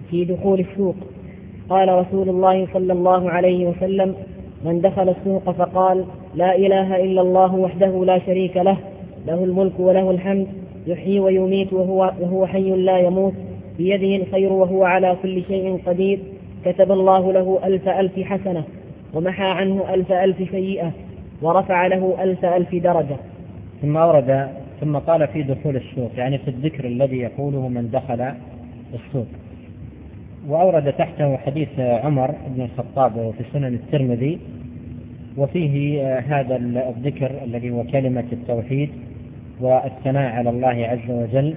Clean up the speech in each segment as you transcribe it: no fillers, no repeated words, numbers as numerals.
في دخول السوق. قال رسول الله صلى الله عليه وسلم: من دخل السوق فقال: لا إله إلا الله وحده لا شريك له، له الملك وله الحمد، يحيي ويميت وهو حي لا يموت، بيده الخير وهو على كل شيء قدير، كتب الله له 1000 حسنة، ومحى عنه 1000 سيئة، ورفع له 1000 درجة. ثم قال في دخول السوق، يعني في الذكر الذي يقوله من دخل السوق. وأورد تحته حديث عمر بن الخطاب في سنن الترمذي، وفيه هذا الذكر الذي هو كلمة التوحيد والثناء على الله عز وجل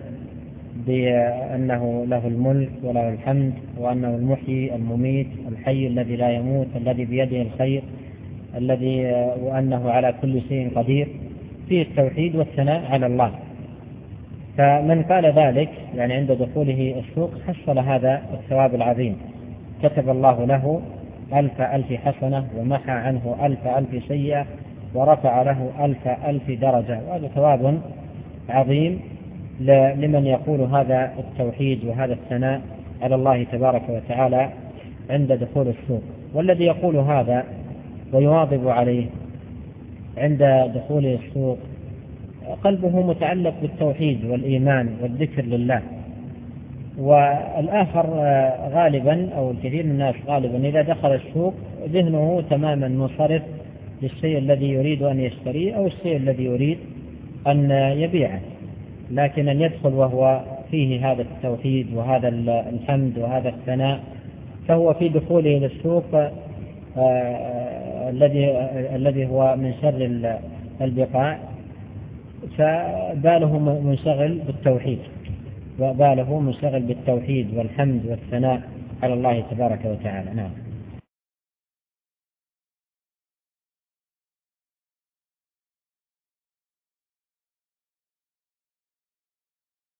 بأنه له الملك وله الحمد، وأنه المحيي المميت الحي الذي لا يموت الذي بيده الخير وأنه على كل شيء قدير، فيه التوحيد والثناء على الله. فمن قال ذلك يعني عند دخوله السوق حصل هذا الثواب العظيم، كتب الله له 1000 حسنة، ومحى عنه 1000 سيئة، ورفع له 1000 درجة. وهذا ثواب عظيم لمن يقول هذا التوحيد وهذا الثناء على الله تبارك وتعالى عند دخول السوق. والذي يقول هذا ويواظب عليه عند دخول السوق قلبه متعلق بالتوحيد والإيمان والذكر لله. والآخر غالبا أو الكثير من الناس غالبا إذا دخل السوق ذهنه تماما منصرف للشيء الذي يريد أن يشتريه أو الشيء الذي يريد أن يبيعه، لكن أن يدخل وهو فيه هذا التوحيد وهذا الحمد وهذا الثناء، فهو في دخوله للسوق الذي هو من شر البقاع، فباله منشغل بالتوحيد والحمد والثناء على الله تبارك وتعالى. نعم.